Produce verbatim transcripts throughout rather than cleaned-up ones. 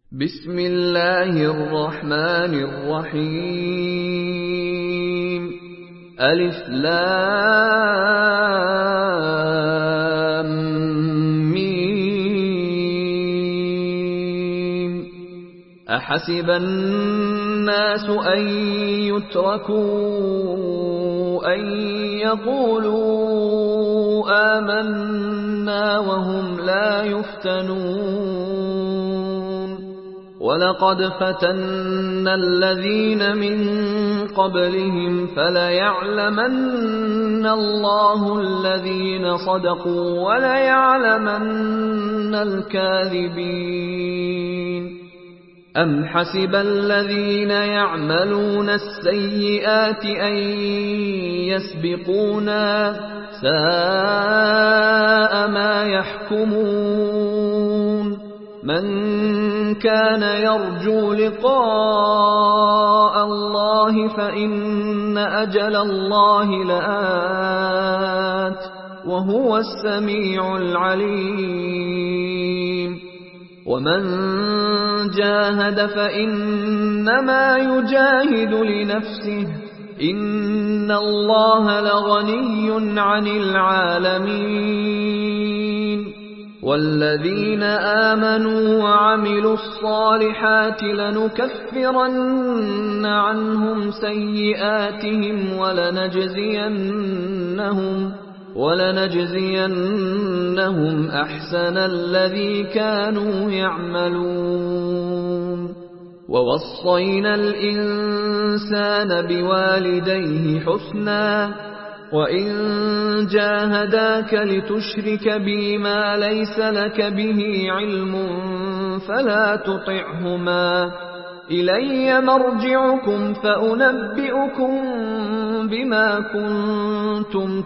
بسم الله الرحمن الرحيم ألف لام ميم أحسب الناس أن يتركوا أن يقولوا آمنا وهم لا يفتنون ولقد فتنا الذين من قبلهم فليعلمن الله الذين صدقوا وليعلمن الكاذبين أم حسب الذين يعملون السيئات أن يسبقونا ساء ما يحكمون من كان يرجو لقاء الله فإن أجل الله لآت وهو السميع العليم ومن جاهد فإنما يجاهد لنفسه إن الله لغني عن العالمين والذين آمنوا وعملوا الصالحات لنكفرن عنهم سيئاتهم ولنجزينهم ولنجزينهم أحسن الذي كانوا يعملون ووصينا الإنسان بوالديه حسنا وإن جاهداك لتشرك بي ما ليس لك به علم فلا تطعهما إلي مرجعكم فأنبئكم بما كنتم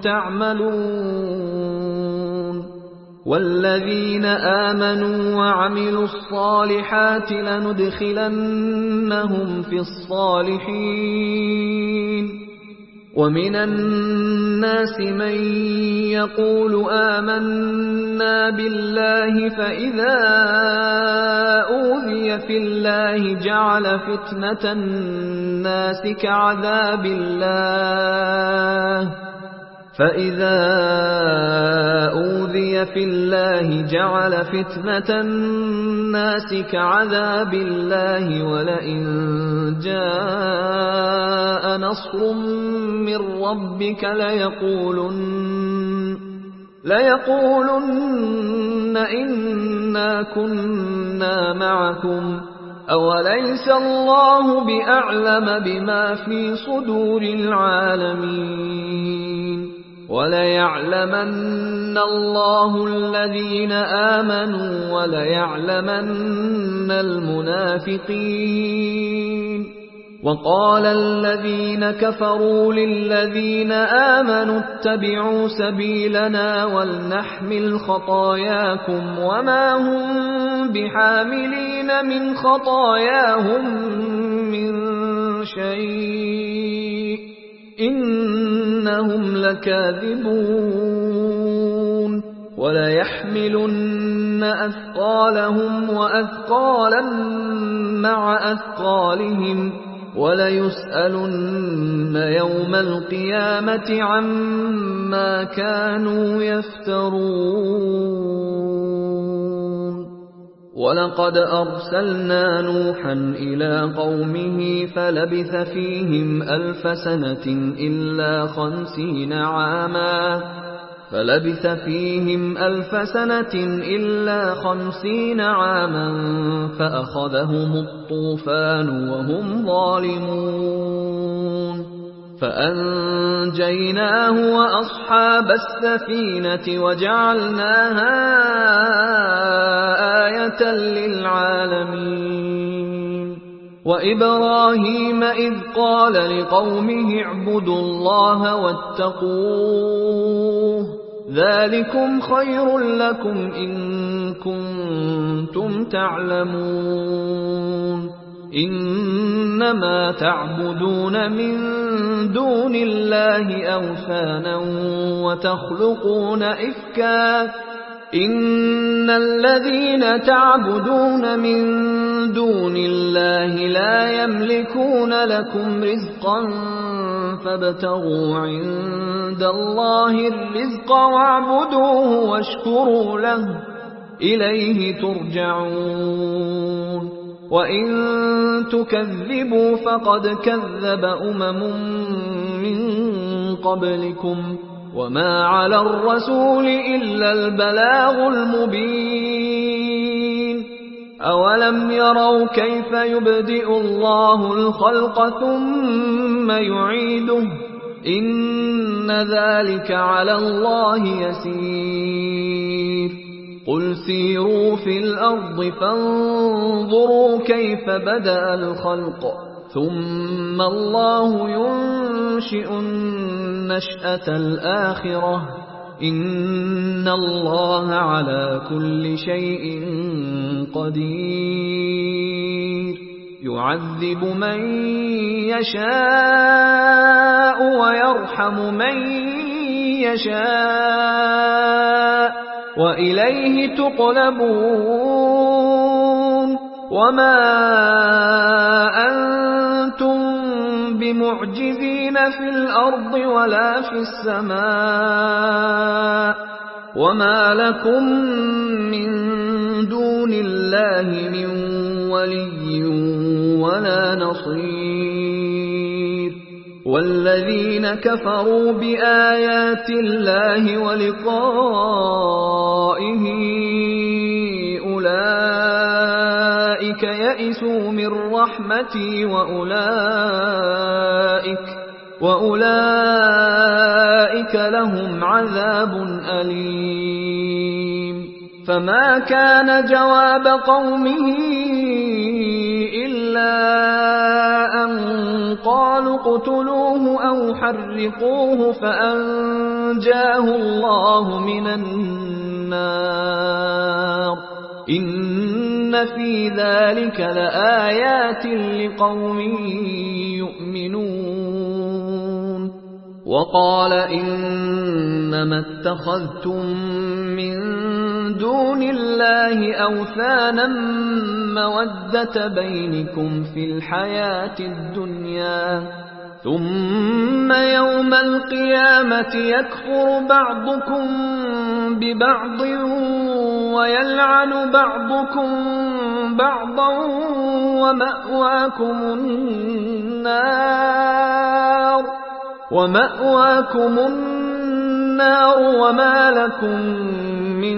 تعملون والذين آمنوا وعملوا الصالحات لندخلنهم في الصالحين ومن الناس من يقول آمنا بالله فإذا أوذي في الله جعل فتنة الناس كعذاب الله فإذا أوذي في الله جعل فتنة الناس كعذاب الله ولئن جاء نصر من ربك ليقولن ليقولن إنا كنا معكم أوليس الله بأعلم بما في صدور العالمين وليعلمن الله الذين آمنوا وليعلمن المنافقين وقال الذين كفروا للذين آمنوا اتبعوا سبيلنا ولنحمل خطاياكم وما هم بحاملين من خطاياهم من شيء إنهم لكاذبون وليحملن أثقالهم وأثقالا مع أثقالهم وليسألن يوم القيامة عما كانوا يفترون ولقد أرسلنا نوحا إلى قومه فلبث فيهم ألف سنة إلا خمسين عاما فلبث فيهم ألف سنة إلا خمسين عاما فأخذهم الطوفان وهم ظالمون فأنجيناه وأصحاب السفينة وجعلناها آية للعالمين وإبراهيم إذ قال لقومه اعبدوا الله واتقوه ذلكم خير لكم إن كنتم تعلمون إنما تعبدون من دون الله أوثانا وتخلقون إفكا إن الذين تعبدون من دون الله لا يملكون لكم رزقا فابتغوا عند الله الرزق واعبدوه واشكروا له إليه ترجعون وإن تكذبوا فقد كذب أمم من قبلكم وما على الرسول إلا البلاغ المبين أولم يروا كيف يبدئ الله الخلق ثم يعيده إن ذلك على الله يسير قل سيروا في الأرض فانظروا كيف بدأ الخلق ثم الله ينشئ النشأة الآخرة إن الله على كل شيء قدير يعذب من يشاء ويرحم من يشاء وإليه تقلبون وما أنتم بمعجزين في الأرض ولا في السماء وما لكم من دون الله من ولي ولا نصير والذين كفروا بآيات الله ولقائه أولئك يئسوا من رحمتي وأولئك وأولئك لهم عذاب أليم فما كان جواب قومه إلا أن قالوا اقتلوه أو حرقوه فأنجاه الله من النار إن في ذلك لآيات لقوم يؤمنون وقال إنما اتخذتم من دون الله أوثانا مودة بينكم في الحياة الدنيا ثم يوم القيامة يكفر بعضكم ببعض ويلعن بعضكم بعضا ومأواكم النار ومأواكم النار وما لكم من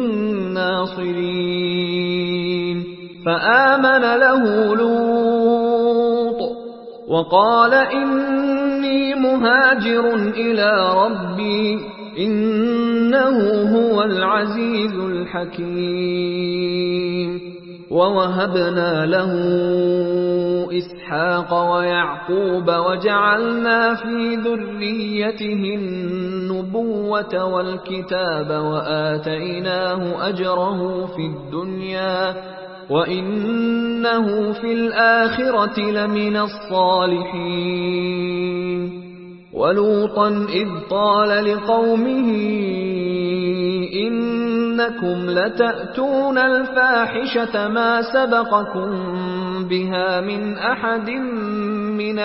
ناصرين فآمن له لوط وقال إني مهاجر إلى ربي إنه هو العزيز الحكيم ووهبنا له إسحاق ويعقوب وجعلنا في ذريته النبوة والكتاب وآتيناه أجره في الدنيا وإنه في الآخرة لمن الصالحين ولوطا إذ قال لقومه إنكم لتأتون الفاحشة ما سبقكم بها من أحد من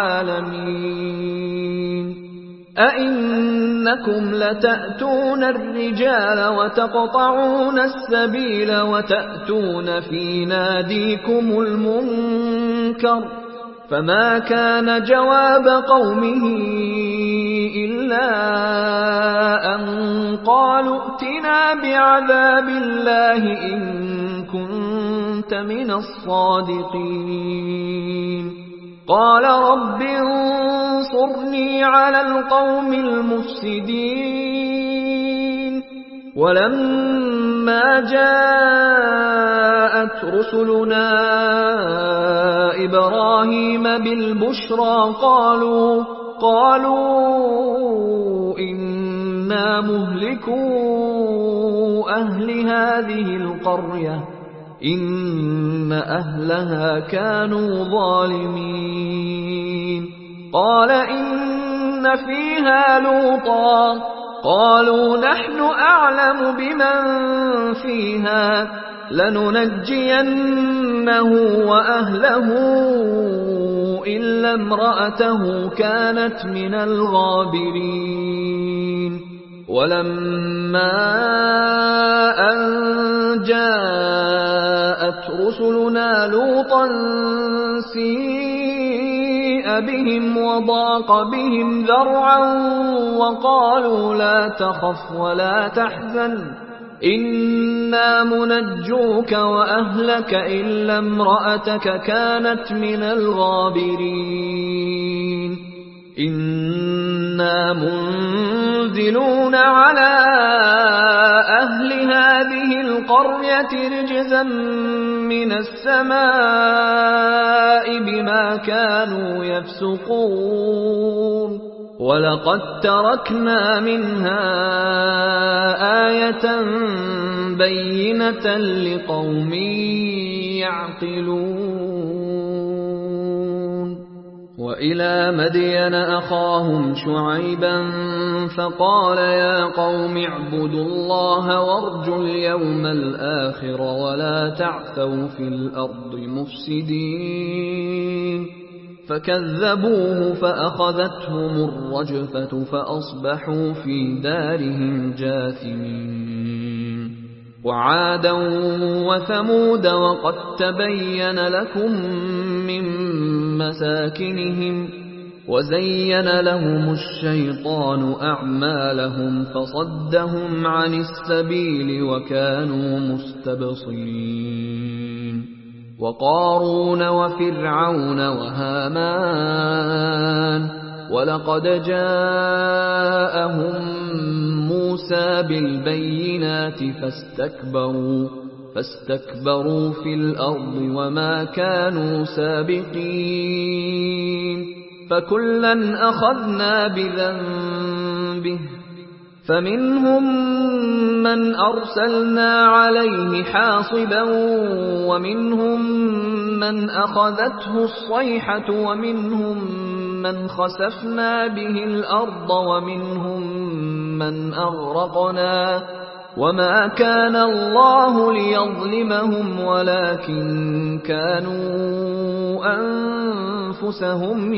العالمين أئنكم لتأتون الرجال وتقطعون السبيل وتأتون في ناديكم المنكر فما كان جواب قومه إلا أن قالوا ائتنا بعذاب الله إن كنت من الصادقين قال رب انصرني على القوم المفسدين ولما جاءت رسلنا إبراهيم بالبشرى قالوا قالوا إنا مهلكو أهل هذه القرية إن أهلها كانوا ظالمين قال إن فيها لوطا قالوا نحن أعلم بمن فيها لننجينه وأهله إلا امرأته كانت من الغابرين ولما أن جاءت رسلنا لوطا سيء بهم وضاق بهم ذرعا وقالوا لا تخف ولا تحزن إنا منجوك وأهلك إلا امرأتك كانت من الغابرين إنا منزلون على أهل هذه القرية رجزا من السماء بما كانوا يفسقون ولقد تركنا منها آية بينة لقوم يعقلون وإلى مدين أخاهم شعيبا فقال يا قوم اعبدوا الله وارجوا اليوم الآخر ولا تعثوا في الأرض مفسدين فكذبوه فأخذتهم الرجفة فأصبحوا في دارهم جاثمين وعادا وثمود وقد تبين لكم من مساكنهم وزين لهم الشيطان أعمالهم فصدهم عن السبيل وكانوا مستبصرين وقارون وفرعون وهامان ولقد جاءهم موسى بالبينات فاستكبروا فاستكبروا في الأرض وما كانوا سابقين فكلا أخذنا بذنبه فمنهم من أرسلنا عليه حاصبا ومنهم من أخذته الصيحة ومنهم من خسفنا به الأرض ومنهم من أغرقنا وما كان الله ليظلمهم ولكن كانوا أنفسهم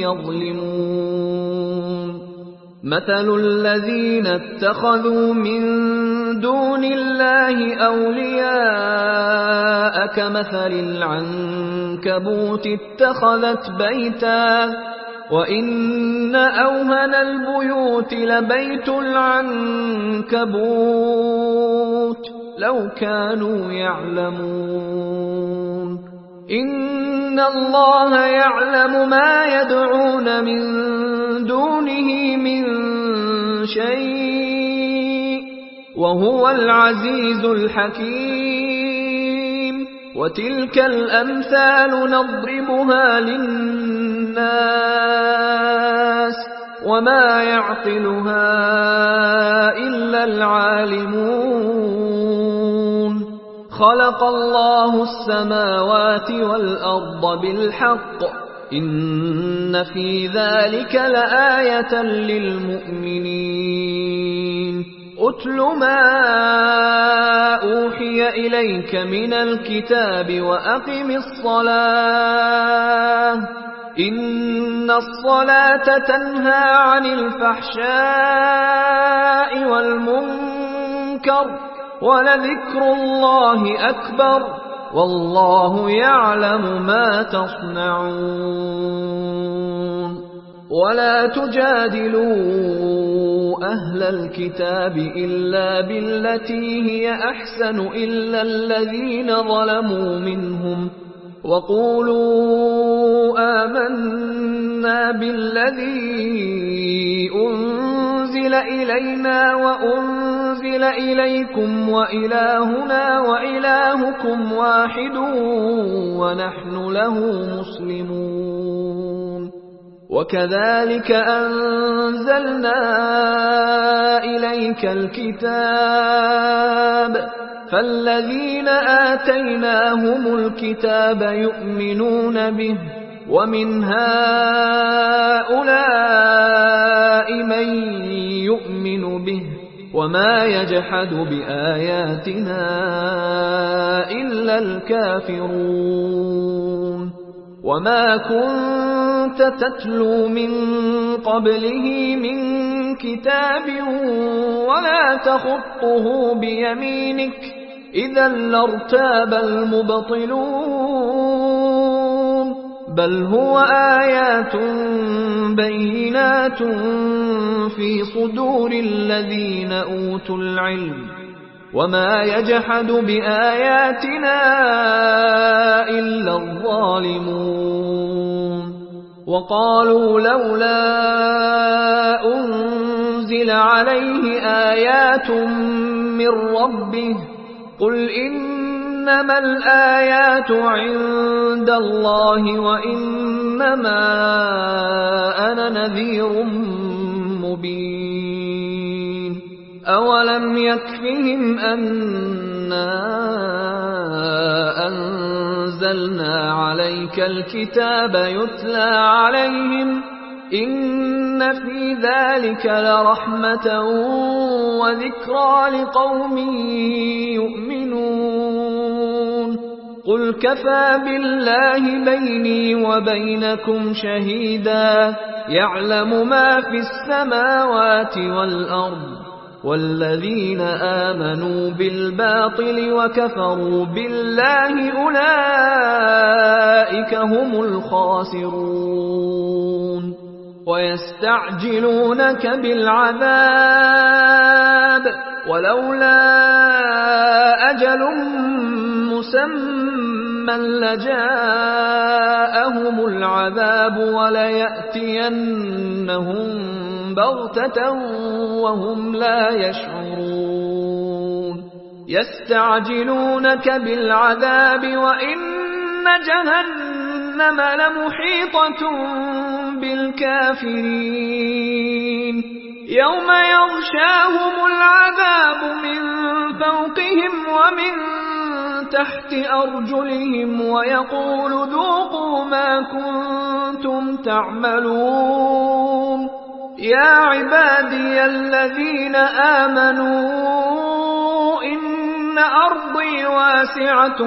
يظلمون مثل الذين اتخذوا من دون الله أولياء كمثل العنكبوت اتخذت بيتا وإن أوهن البيوت لبيت العنكبوت لو كانوا يعلمون إن الله يعلم ما يدعون من دونه من شيء وهو العزيز الحكيم وتلك الأمثال نضربها للناس وما يعقلها إلا العالمون خلق الله السماوات والأرض بالحق إن في ذلك لآية للمؤمنين أتل ما أوحي إليك من الكتاب وأقم الصلاة إن الصلاة تنهى عن الفحشاء والمنكر ولذكر الله أكبر والله يعلم ما تصنعون ولا تجادلوا أهل الكتاب إلا بالتي هي أحسن إلا الذين ظلموا منهم وقولوا آمنا بالذي أنزل إلينا وأنزل إليكم وإلهنا وإلهكم واحد ونحن له مسلمون وكذلك أنزلنا إليك الكتاب فالذين آتيناهم الكتاب يؤمنون به ومن هؤلاء من يؤمن به وما يجحد بآياتنا إلا الكافرون وما كنت تتلو من قبله من كتاب ولا تخطه بيمينك إذا لارتاب المبطلون بل هو آيات بينات في صدور الذين أوتوا العلم وما يجحد بآياتنا إلا الظالمون وقالوا لولا أنزل عليه آيات من ربه قل إنما الآيات عند الله وإنما أنا نذير مبين أولم يكفهم أنا أنزلنا عليك الكتاب يتلى عليهم إن في ذلك لرحمة وذكرى لقوم يؤمنون قل كفى بالله بيني وبينكم شهيدا يعلم ما في السماوات والأرض والذين آمنوا بالباطل وكفروا بالله أولئك هم الخاسرون ويستعجلونك بالعذاب ولولا أجل مسمى لجاءهم العذاب وليأتينهم بغتة وهم لا يشعرون يستعجلونك بالعذاب وإن جهنم لمحيطة بالكافرين يوم يغشاهم العذاب من فوقهم ومن تحت أرجلهم ويقول ذوقوا ما كنتم تعملون يا عبادي الذين آمنوا إن أرضي واسعة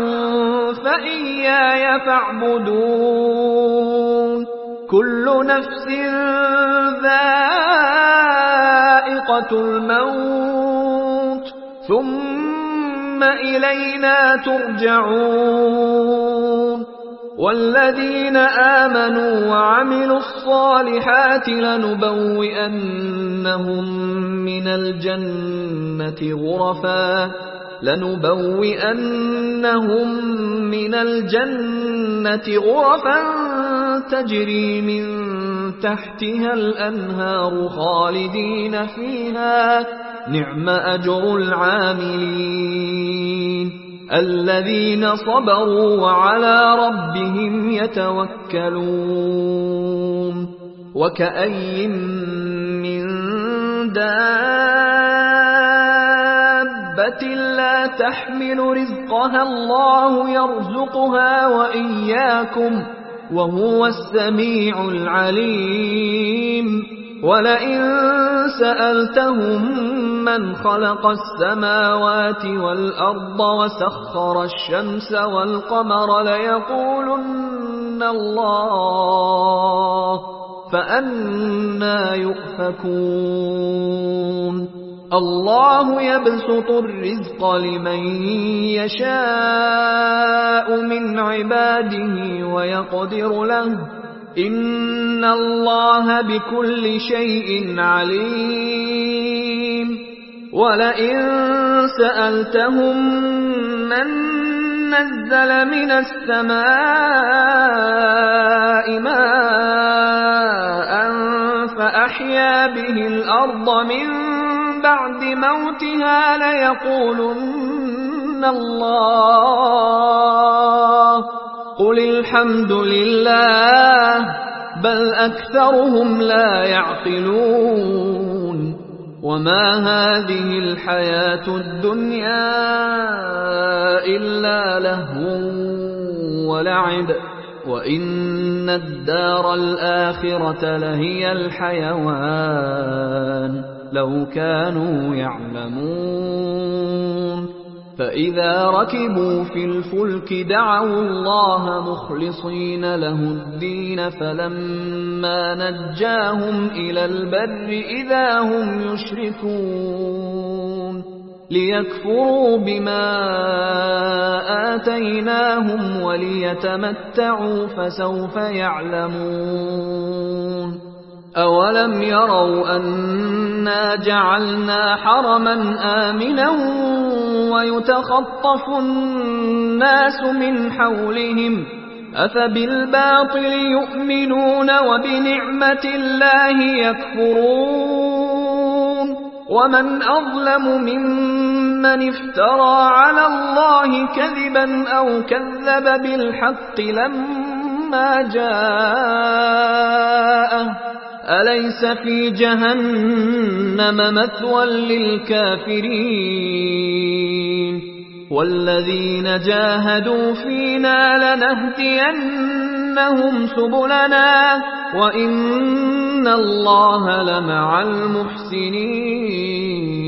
فإياي فاعبدون كل نفس ذائقة الموت ثم إلينا ترجعون والذين آمنوا وعملوا الصالحات لنبوئنهم من الجنة غرفا لنبوئنهم من الجنة غرفا تجري من تحتها الأنهار خالدين فيها نعم أجر العاملين الذين صبروا وعلى ربهم يتوكلون وكأي من دابة لا تحمل رزقها الله يرزقها وإياكم وهو السميع العليم ولئن سألتهم من خلق السماوات والأرض وسخر الشمس والقمر ليقولن الله فأنى يؤفكون الله يبسط الرزق لمن يشاء من عباده ويقدر له إن الله بكل شيء عليم ولئن سألتهم من نزل من السماء ماء فأحيا به الأرض من بعد موتها ليقولن الله قل الحمد لله بل أكثرهم لا يعقلون وما هذه الحياة الدنيا إلا لهو ولعب وإن الدار الآخرة لهي الحيوان لو كانوا يعلمون فإذا ركبوا في الفلك دعوا الله مخلصين له الدين فلما نجاهم إلى البر إذا هم يشركون ليكفروا بما آتيناهم وليتمتعوا فسوف يعلمون أولم يروا أنا جعلنا حرما آمنا ويتخطف الناس من حولهم أفبالباطل يؤمنون وبنعمة الله يكفرون ومن أظلم ممن افترى على الله كذبا أو كذب بالحق لما جاءه أليس في جهنم مثوى للكافرين والذين جاهدوا فينا لنهدينهم سبلنا وإن الله لمع المحسنين